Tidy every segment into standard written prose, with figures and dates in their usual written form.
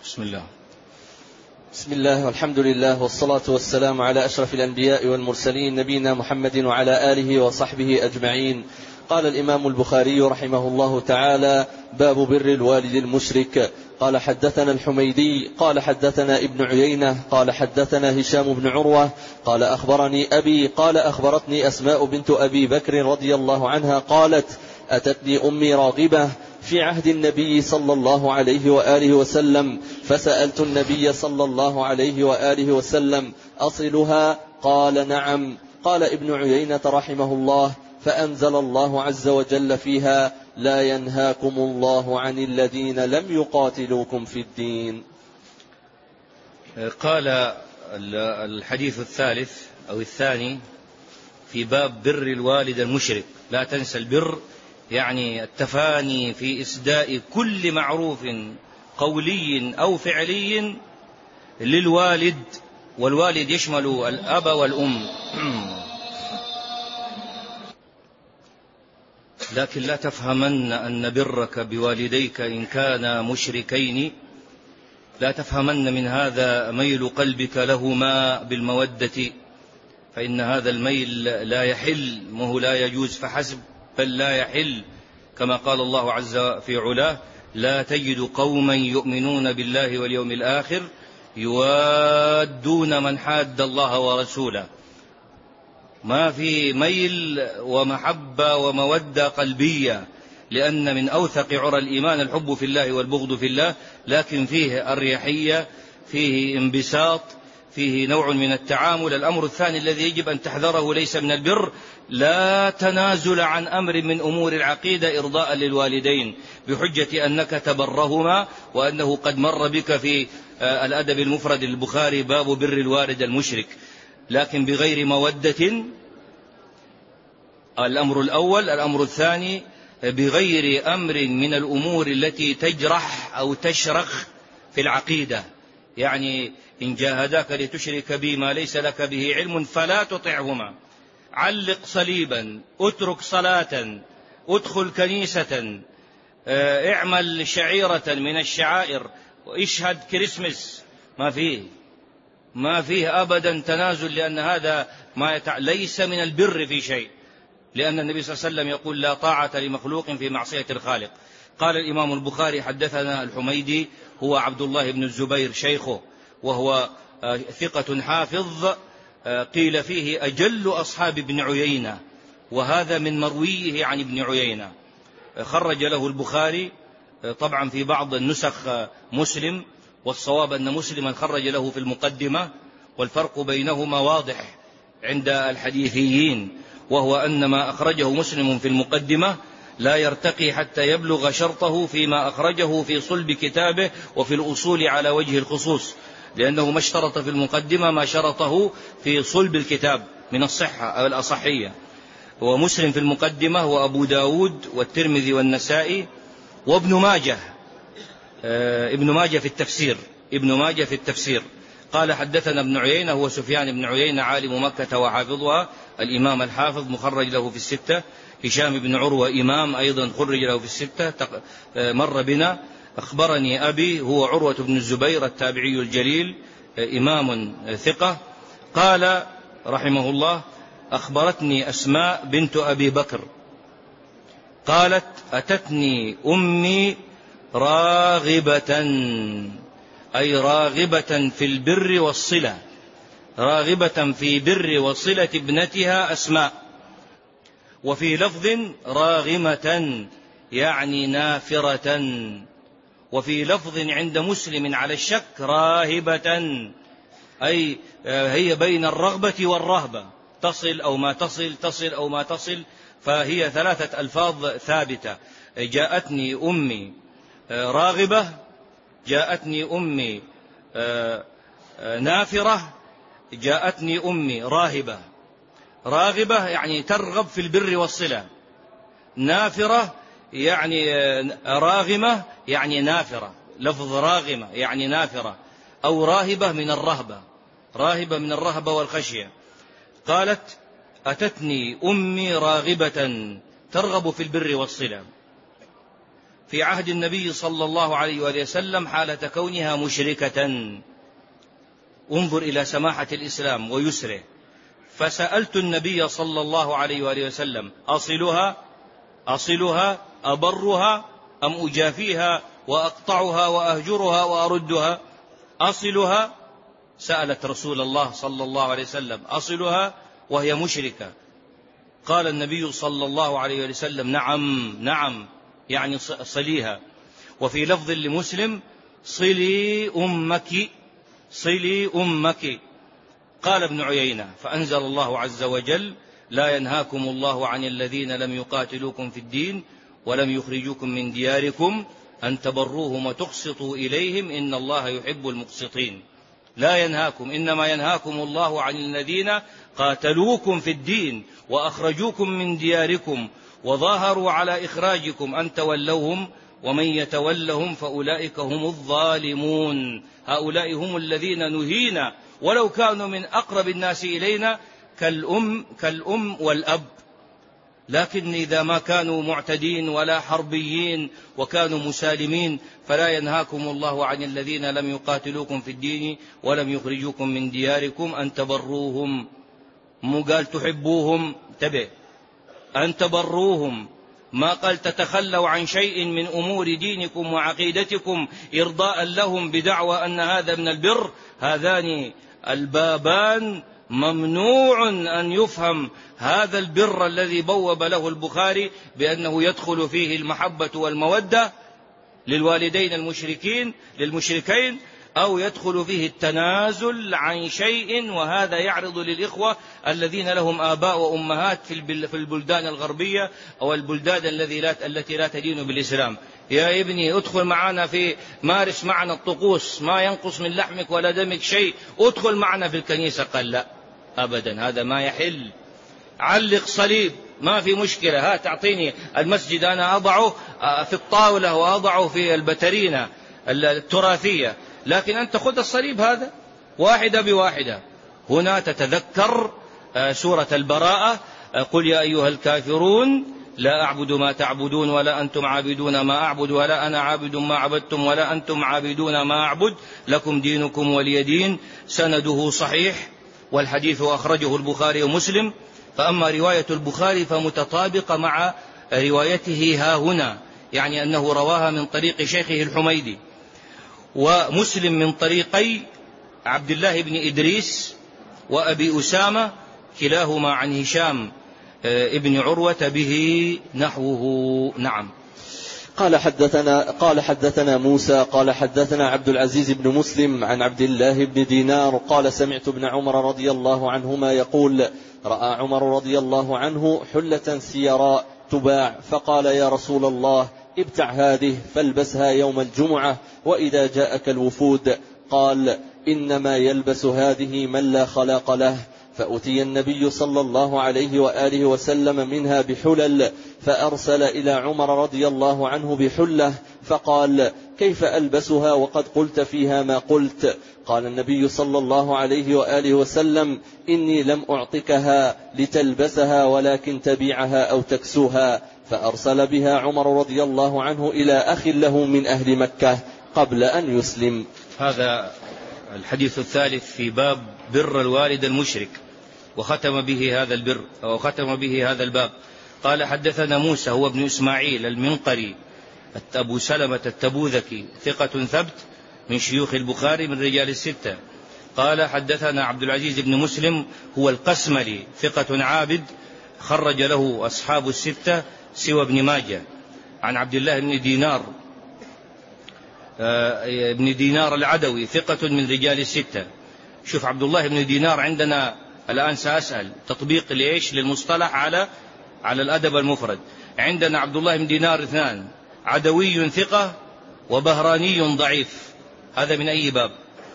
بسم الله. بسم الله والحمد لله والصلاة والسلام على أشرف الأنبياء والمرسلين نبينا محمد وعلى آله وصحبه أجمعين. قال الإمام البخاري رحمه الله تعالى: باب بر الوالد المشرك. قال حدثنا الحميدي قال حدثنا ابن عيينة قال حدثنا هشام بن عروة قال أخبرني أبي قال أخبرتني أسماء بنت أبي بكر رضي الله عنها قالت: أتتني أمي راغبة في عهد النبي صلى الله عليه وآله وسلم، فسألت النبي صلى الله عليه وآله وسلم: أصلها؟ قال: نعم. قال ابن عيينة رحمه الله: فأنزل الله عز وجل فيها: لا ينهاكم الله عن الذين لم يقاتلوكم في الدين. قال الحديث الثالث أو الثاني في باب بر الوالد المشرك. لا تنسى البر يعني التفاني في إسداء كل معروف قولي أو فعلي للوالد، والوالد يشمل الأب والأم. لكن لا تفهمن أن برك بوالديك إن كانا مشركين، لا تفهمن من هذا ميل قلبك لهما بالمودة، فإن هذا الميل لا يحل، وهو لا يجوز فحسب، بل لا يحل، كما قال الله عز في علاه: لا تجد قوما يؤمنون بالله واليوم الآخر يوادون من حاد الله ورسوله. ما في ميل ومحبة ومودة قلبية، لأن من أوثق عرى الإيمان الحب في الله والبغض في الله، لكن فيه أريحية، فيه انبساط، فيه نوع من التعامل. الأمر الثاني الذي يجب أن تحذره ليس من البر: لا تنازل عن أمر من أمور العقيدة إرضاء للوالدين بحجة أنك تبرهما، وأنه قد مر بك في الأدب المفرد للبخاري باب بر الوالد المشرك، لكن بغير مودة. الأمر الأول. الأمر الثاني: بغير أمر من الأمور التي تجرح أو تشرخ في العقيدة. يعني إن جاهداك لتشرك بي ما ليس لك به علم فلا تطعهما، علق صليبا، اترك صلاة، ادخل كنيسة، اعمل شعيرة من الشعائر، واشهد كريسمس. ما فيه أبدا تنازل، لأن هذا ليس من البر في شيء، لأن النبي صلى الله عليه وسلم يقول: لا طاعة لمخلوق في معصية الخالق. قال الإمام البخاري: حدثنا الحميدي هو عبد الله بن الزبير شيخه، وهو ثقة حافظ، قيل فيه أجل أصحاب ابن عيينة، وهذا من مرويه عن ابن عيينة. خرج له البخاري طبعا في بعض النسخ مسلم، والصواب أن مسلما خرج له في المقدمة، والفرق بينهما واضح عند الحديثيين، وهو أن ما أخرجه مسلم في المقدمة لا يرتقي حتى يبلغ شرطه فيما أخرجه في صلب كتابه وفي الأصول على وجه الخصوص، لأنه ما اشترط في المقدمة ما شرطه في صلب الكتاب من الصحة أو الأصحية. ومسلم في المقدمة وأبو داود والترمذي والنسائي وابن ماجه. ابن ماجه في التفسير. قال: حدثنا ابن عيينة هو سفيان بن عيينة عالم مكة وحافظها، الإمام الحافظ، مخرج له في الستة. هشام بن عروة إمام أيضا، خرج له في الستة، مر بنا. أخبرني أبي هو عروة بن الزبير التابعي الجليل، إمام ثقة. قال رحمه الله: أخبرتني أسماء بنت أبي بكر قالت: أتتني أمي راغبة، أي راغبة في البر والصلة، راغبة في بر وصلة ابنتها أسماء. وفي لفظ راغمة يعني نافرة، وفي لفظ عند مسلم على الشك راهبة، أي هي بين الرغبة والرهبة، تصل أو ما تصل، تصل أو ما تصل، فهي ثلاثة ألفاظ ثابتة. جاءتني أمي راغبة، جاءتني أمي نافرة، جاءتني أمي راهبة. راغبة يعني ترغب في البر والصلة، نافرة يعني راغمة يعني نافرة، لفظ راغمة يعني نافرة، أو راهبة من الرهبة، راهبة من الرهبة والخشية. قالت: أتتني أمي راغبة ترغب في البر والصلة، في عهد النبي صلى الله عليه وآله وسلم حالة كونها مشركة. انظر إلى سماحة الإسلام ويسره. فسألت النبي صلى الله عليه وآله وسلم: أصلها أبرها أم أجافيها وأقطعها وأهجرها وأردها؟ أصلها، سألت رسول الله صلى الله عليه وسلم: أصلها وهي مشركة؟ قال النبي صلى الله عليه وسلم: نعم، يعني صليها. وفي لفظ لمسلم: صلي أمك. قال ابن عيينة: فأنزل الله عز وجل: لا ينهاكم الله عن الذين لم يقاتلوكم في الدين ولم يخرجوكم من دياركم أن تبروهم وتقسطوا إليهم إن الله يحب المقسطين. لا ينهاكم، إنما ينهاكم الله عن الذين قاتلوكم في الدين وأخرجوكم من دياركم وظاهروا على إخراجكم أن تولوهم ومن يتولهم فأولئك هم الظالمون. هؤلاء هم الذين نهينا ولو كانوا من أقرب الناس إلينا كالأم والأب، لكن إذا ما كانوا معتدين ولا حربيين وكانوا مسالمين فلا ينهاكم الله عن الذين لم يقاتلوكم في الدين ولم يخرجوكم من دياركم أن تبروهم. مو قال تحبوهم، تبع أن تبروهم، ما قال تتخلوا عن شيء من أمور دينكم وعقيدتكم إرضاء لهم بدعوى أن هذا من البر. هذان البابان ممنوع أن يفهم هذا البر الذي بوب له البخاري بأنه يدخل فيه المحبة والمودة للوالدين للمشركين، أو يدخل فيه التنازل عن شيء، وهذا يعرض للإخوة الذين لهم آباء وأمهات في البلدان الغربية أو البلدان التي لا تدين بالإسلام: يا ابني ادخل معنا في مارس معنا الطقوس، ما ينقص من لحمك ولا دمك شيء، ادخل معنا في الكنيسة. قال لا أبدا، هذا ما يحل. علق صليب ما في مشكلة، تعطيني المسجد أنا أضعه في الطاولة وأضعه في البترينة التراثية، لكن أنت خذ الصليب هذا واحدة بواحدة. هنا تتذكر سورة البراءة: قل يا أيها الكافرون لا أعبد ما تعبدون ولا أنتم عابدون ما أعبد ولا أنا عابد ما عبدتم ولا أنتم عابدون ما أعبد لكم دينكم ولي دين. سنده صحيح، والحديث أخرجه البخاري ومسلم. فأما رواية البخاري فمتطابقة مع روايته ها هنا، يعني أنه رواها من طريق شيخه الحميدي، ومسلم من طريقي عبد الله بن إدريس وأبي أسامة كلاهما عن هشام ابن عروة به نحوه. نعم. قال حدثنا موسى قال حدثنا عبد العزيز بن مسلم عن عبد الله بن دينار قال: سمعت ابن عمر رضي الله عنهما يقول: رأى عمر رضي الله عنه حلة سيراء تباع، فقال: يا رسول الله، ابتع هذه فالبسها يوم الجمعة وإذا جاءك الوفود. قال: إنما يلبس هذه من لا خلاق له. فأتي النبي صلى الله عليه وآله وسلم منها بحلل، فأرسل إلى عمر رضي الله عنه بحلة، فقال: كيف ألبسها وقد قلت فيها ما قلت؟ قال النبي صلى الله عليه وآله وسلم: إني لم أعطكها لتلبسها ولكن تبيعها أو تكسوها. فأرسل بها عمر رضي الله عنه إلى أخ له من أهل مكة قبل أن يسلم. هذا الحديث الثالث في باب بر الوالد المشرك، وختم به هذا البر أو ختم به هذا الباب. قال: حدثنا موسى هو ابن إسماعيل المنقري أبو سلمة التبوذكي ثقة ثبت من شيوخ البخاري من رجال الستة. قال: حدثنا عبد العزيز بن مسلم هو القسملي ثقة عابد خرج له أصحاب الستة سوى ابن ماجه، عن عبد الله بن دينار العدوي ثقة من رجال الستة. شوف عبد الله بن دينار عندنا الآن سأسأل تطبيق ليش للمصطلح على الأدب المفرد. عندنا عبد الله بن دينار اثنان: عدوي ثقة وبهراني ضعيف. هذا من أي باب؟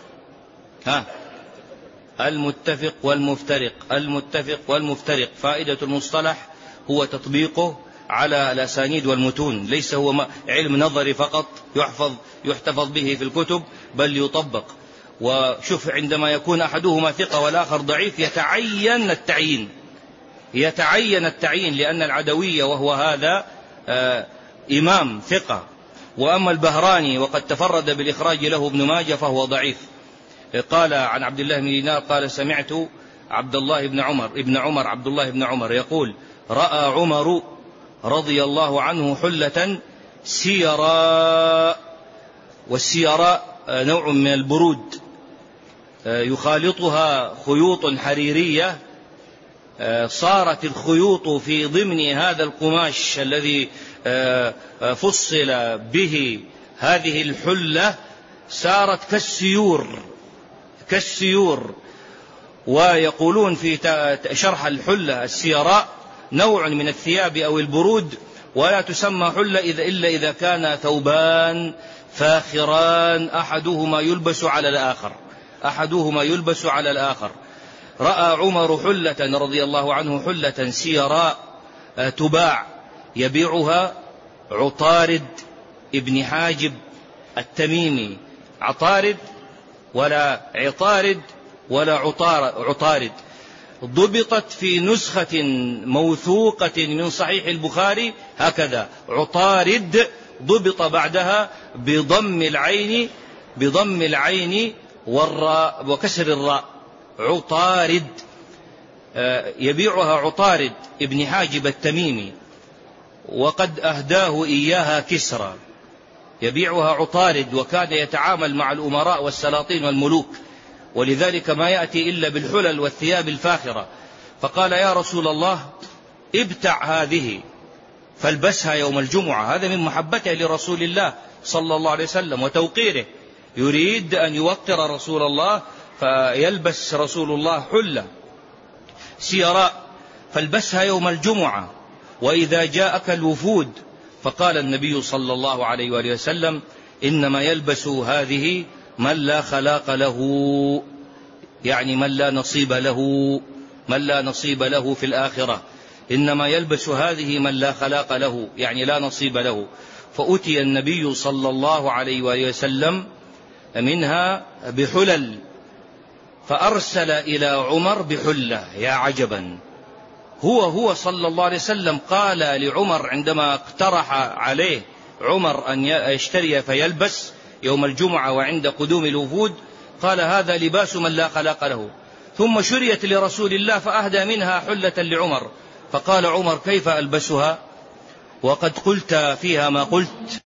المتفق والمفترق. فائدة المصطلح هو تطبيقه على الأسانيد والمتون، ليس هو علم نظري فقط يحتفظ به في الكتب، بل يطبق. وشوف عندما يكون أحدهما ثقة والآخر ضعيف يتعين التعيين، لأن العدوية وهو هذا إمام ثقة وأما البهراني وقد تفرد بالإخراج له ابن ماجه فهو ضعيف. قال عن عبد الله بن دينار قال سمعت عبد الله بن عمر يقول رأى عمر رضي الله عنه حلة سيراء، والسيراء نوع من البرود يخالطها خيوط حريرية، صارت الخيوط في ضمن هذا القماش الذي فصل به هذه الحلة صارت كالسيور. ويقولون في شرح الحلة السيراء نوع من الثياب أو البرود، ولا تسمى حلة إلا إذا كان ثوبان فاخران أحدهما يلبس على الآخر. رأى عمر حلة رضي الله عنه حلة سيراء تباع يبيعها عطارد ابن حاجب التميمي، عطارد ولا عطارد ولا عطارد، ضبطت في نسخة موثوقة من صحيح البخاري هكذا عطارد، ضبط بعدها بضم العين والراء وكسر الراء عطارد، يبيعها عطارد ابن حاجب التميمي، وقد أهداه إياها كسرى. يبيعها عطارد وكان يتعامل مع الأمراء والسلاطين والملوك، ولذلك ما يأتي إلا بالحلل والثياب الفاخرة. فقال يا رسول الله ابتع هذه فالبسها يوم الجمعة. هذا من محبته لرسول الله صلى الله عليه وسلم وتوقيره، يريد أن يوقر رسول الله، فيلبس رسول الله حلة سيراء فالبسها يوم الجمعة وإذا جاءك الوفود. فقال النبي صلى الله عليه وآله وسلم إنما يلبس هذه من لا خلاق له، يعني من لا نصيب له في الآخرة. إنما يلبس هذه من لا خلاق له، يعني لا نصيب له. فأتي النبي صلى الله عليه وآله وسلم منها بحلل، فأرسل إلى عمر بحلة. يا عجبا، هو صلى الله عليه وسلم قال لعمر عندما اقترح عليه عمر أن يشتري فيلبس يوم الجمعة وعند قدوم الوفود، قال هذا لباس من لا خلاق له. ثم شريت لرسول الله فأهدى منها حلة لعمر، فقال عمر كيف ألبسها وقد قلت فيها ما قلت؟